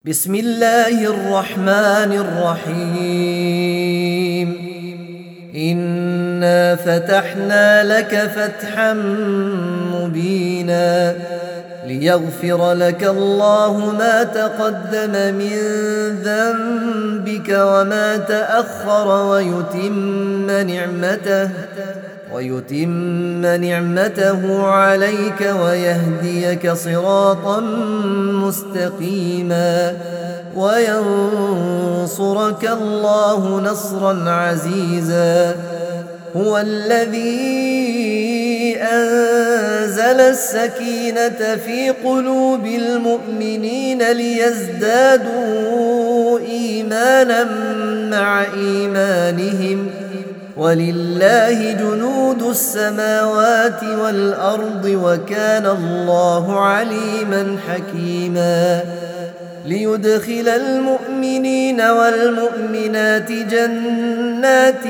بسم الله الرحمن الرحيم. إنا فتحنا لك فتحا مبينا ليغفر لك الله ما تقدم من ذنبك وما تأخر ويتم نعمته عليك ويهديك صراطا مستقيما وينصرك الله نصرا عزيزا. هو الذي أنزل السكينة في قلوب المؤمنين ليزدادوا إيمانا مع إيمانهم ولله جنود السماوات والأرض وكان الله عليما حكيما. ليدخل المؤمنين والمؤمنات جنات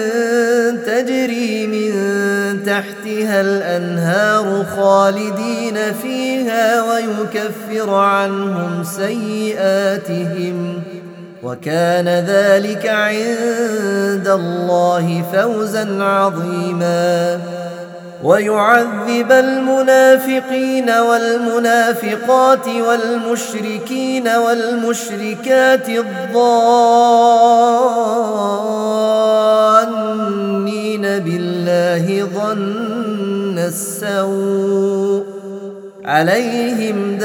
تجري من تحتها الأنهار خالدين فيها ويكفر عنهم سيئاتهم وكان ذلك عند الله فوزا عظيما. ويعذب المنافقين والمنافقات والمشركين والمشركات الظانين بالله ظن السوء عليهم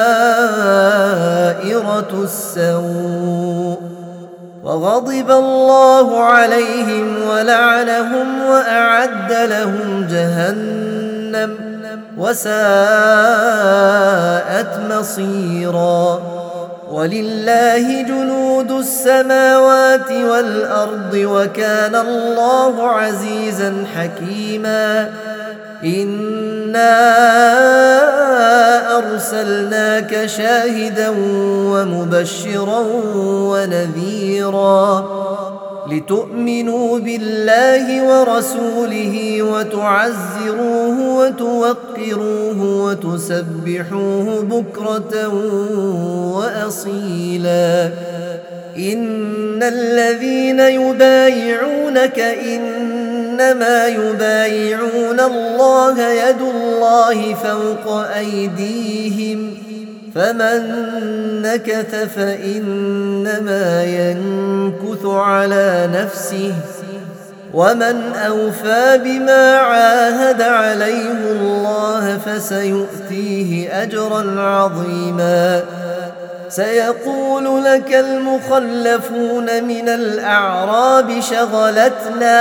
دائرة السوء وغضب الله عليهم ولعنهم وأعد لهم جهنم وساءت مصيرا. ولله جنود السماوات والأرض وكان الله عزيزا حكيما. إنا أرسلناك شاهدا ومبشرا ونذيرا لتؤمنوا بالله ورسوله وتعزروه وتوقروه وتسبحوه بكرة وأصيلا. إن الذين يبايعونك إنما يبايعون الله يد الله فوق أيديهم فمن نكث فإنما ينكث على نفسه ومن أوفى بما عاهد عليه الله فسيؤتيه أجرا عظيما. سيقول لك المخلفون من الأعراب شغلتنا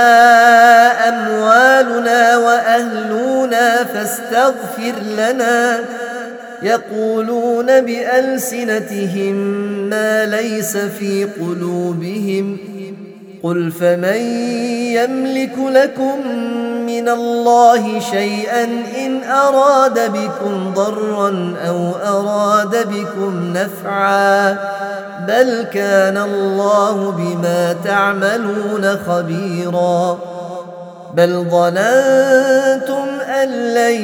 أموالنا وأهلنا فاستغفر لنا يقولون بألسنتهم ما ليس في قلوبهم قل فمن يملك لكم من الله شيئا إن أراد بكم ضرا أو أراد بكم نفعا بل كان الله بما تعملون خبيرا. بل ظننتم أن لن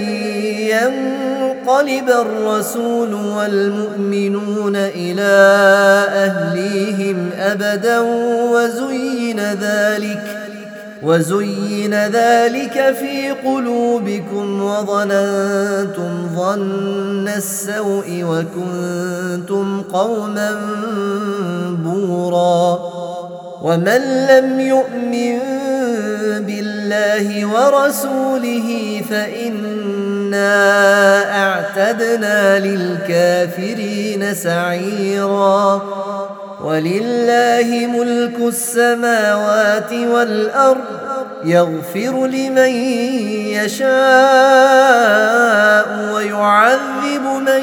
ينقلب الرسول والمؤمنون إلى أهليهم أبدا وزين ذلك في قلوبكم وظننتم ظن السوء وكنتم قوما بورا. ومن لم يؤمن بالله ورسوله فإنا أعتدنا للكافرين سعيرا. ولله ملك السماوات والأرض يغفر لمن يشاء ويعذب من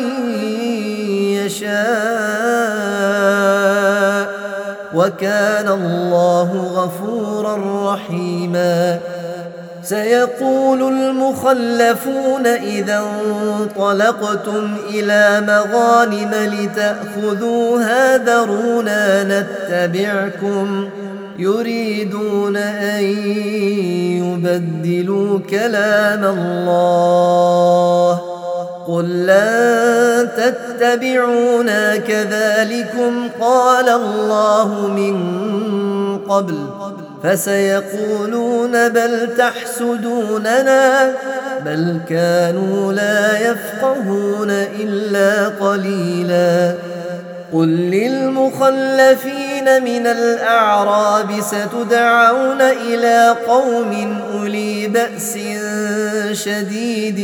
يشاء وكان الله غفورا رحيما. سيقول المخلفون إذا انطلقتم إلى مغانم لتأخذوها ذرونا نتبعكم يريدون أن يبدلوا كلام الله قل لن تتبعونا كذلكم قال الله من قبل فسيقولون بل تحسدوننا بل كانوا لا يفقهون إلا قليلا قل للمخلفين من الأعراب ستدعون إلى قوم أولي بأس شديد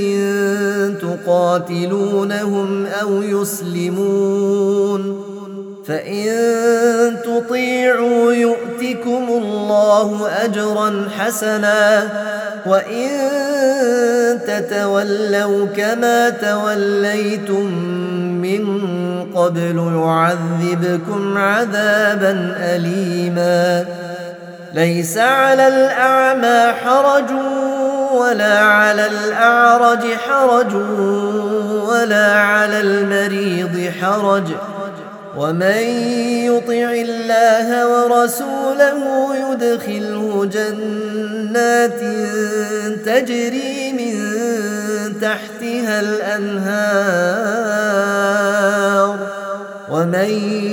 تقاتلونهم أو يسلمون فإن تطيعوا يؤتكم الله أجرا حسنا وإن تتولوا كما توليتم من قبل يعذبكم عذابا أليما ليس على الأعمى حرج ولا على الأعرج حرج ولا على المريض حرج ومن يطع الله ورسوله يدخله جنات تجري من تحتها الأنهار ومن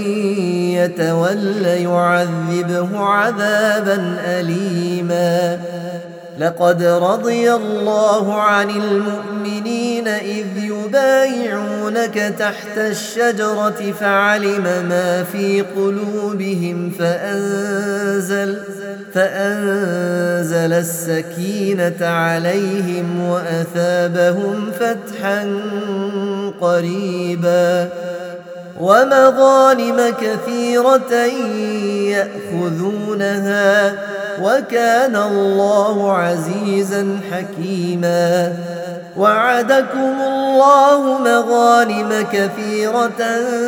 يتول يعذبه عذابا أليما لقد رضي الله عن المؤمنين إذ يبايعونك تحت الشجرة فعلم ما في قلوبهم فأنزل السكينة عليهم وأثابهم فتحا قريبا ومغانم كثيرة يأخذونها وكان الله عزيزا حكيما وعدكم الله مغانم كثيرة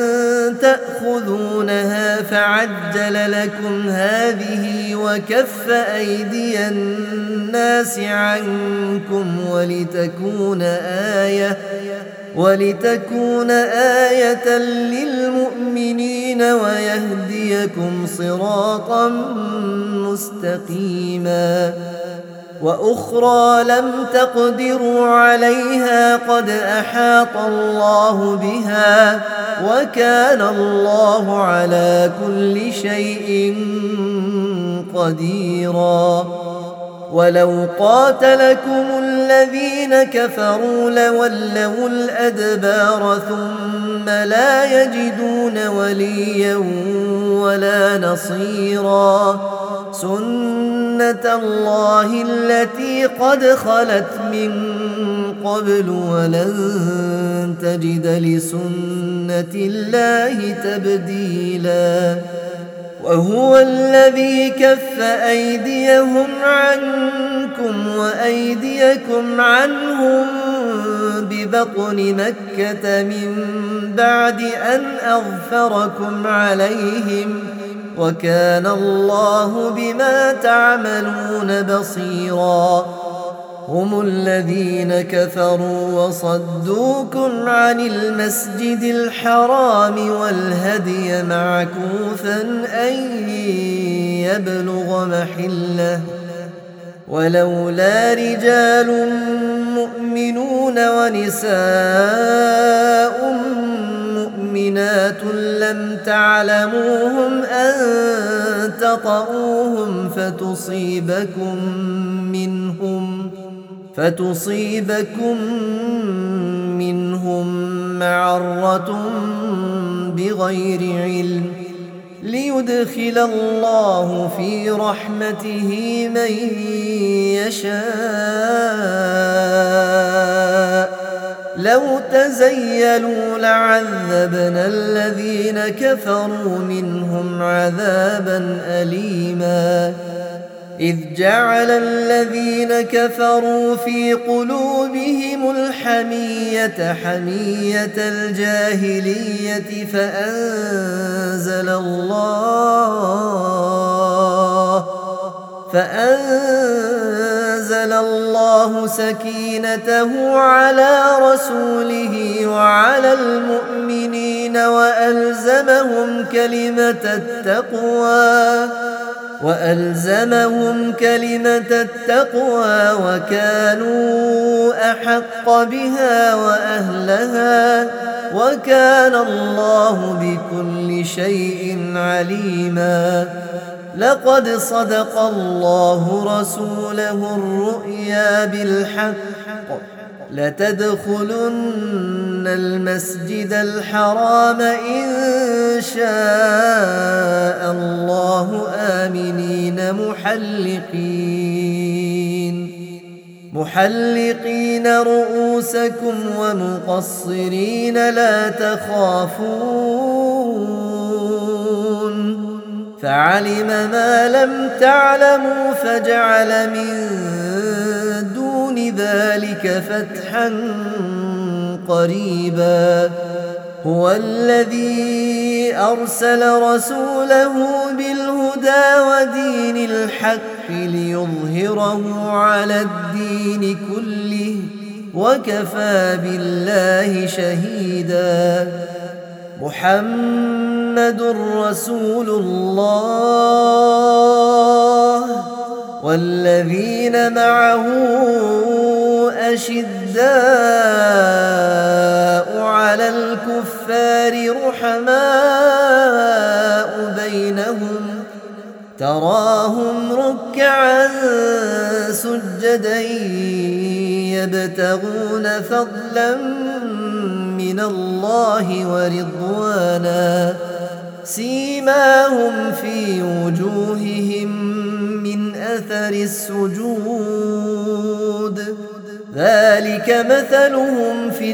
تأخذونها فعجل لكم هذه وكف أيدي الناس عنكم ولتكون آية للمؤمنين ويهديكم صراطا مستقيما وأخرى لم تقدروا عليها قد أحاط الله بها وكان الله على كل شيء قديرا ولو قاتلكم الذين كفروا لولوا الأدبار ثم لا يجدون وليا ولا نصيرا سنة الله التي قد خلت من قبل ولن تجد لسنة الله تبديلا وهو الذي كف أيديهم عنكم وأيديكم عنهم ببطن مكة من بعد أن أظفركم عليهم وكان الله بما تعملون بصيرا هم الذين كفروا وصدوكم عن المسجد الحرام والهدي معكوفا أن يبلغ محله ولولا رجال مؤمنون ونساء مؤمنات لم تعلموهم أن تطؤوهم فتصيبكم منهم معرة بغير علم ليدخل الله في رحمته من يشاء لو تزيلوا لعذبنا الذين كفروا منهم عذابا أليما إذ جعل الذين كفروا في قلوبهم الحمية حمية الجاهلية فأنزل الله سكينته على رسوله وعلى المؤمنين وألزمهم كلمة التقوى وألزمهم كلمة التقوى وكانوا أحق بها وأهلها وكان الله بكل شيء عليما. لقد صدق الله رسوله الرؤيا بالحق لتدخلن المسجد الحرام إن شاء الله آمنين محلقين رؤوسكم ومقصرين لا تخافون فعلم ما لم تعلموا فجعل من دون ذلك فتحا قريبا. هو الذي أرسل رسوله بالهدى ودين الحق ليظهره على الدين كله وكفى بالله شهيدا. محمد رسول الله والذين معه أشداء على الكفار رحماء بينهم تراهم ركعا سجدا يبتغون فضلا من الله ورضوانا سيماهم في وجوههم من أثر السجود ذلك مثلهم في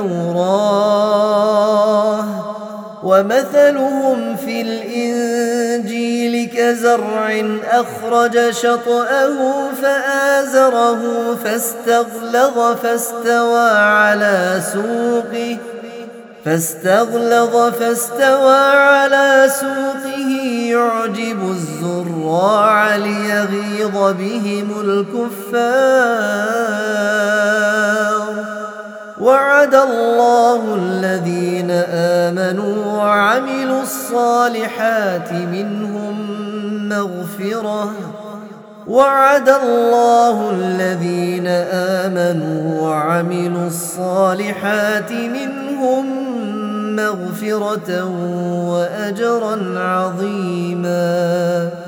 التوراة ومثلهم في الإنجيل كزرع أخرج شطأه فآزره فاستغلظ فاستوى على سوقه يعجب الزراع ليغيظ بهم الكفار. وعد الله الذين آمنوا وعملوا الصالحات منهم مغفرة وأجرا عظيما.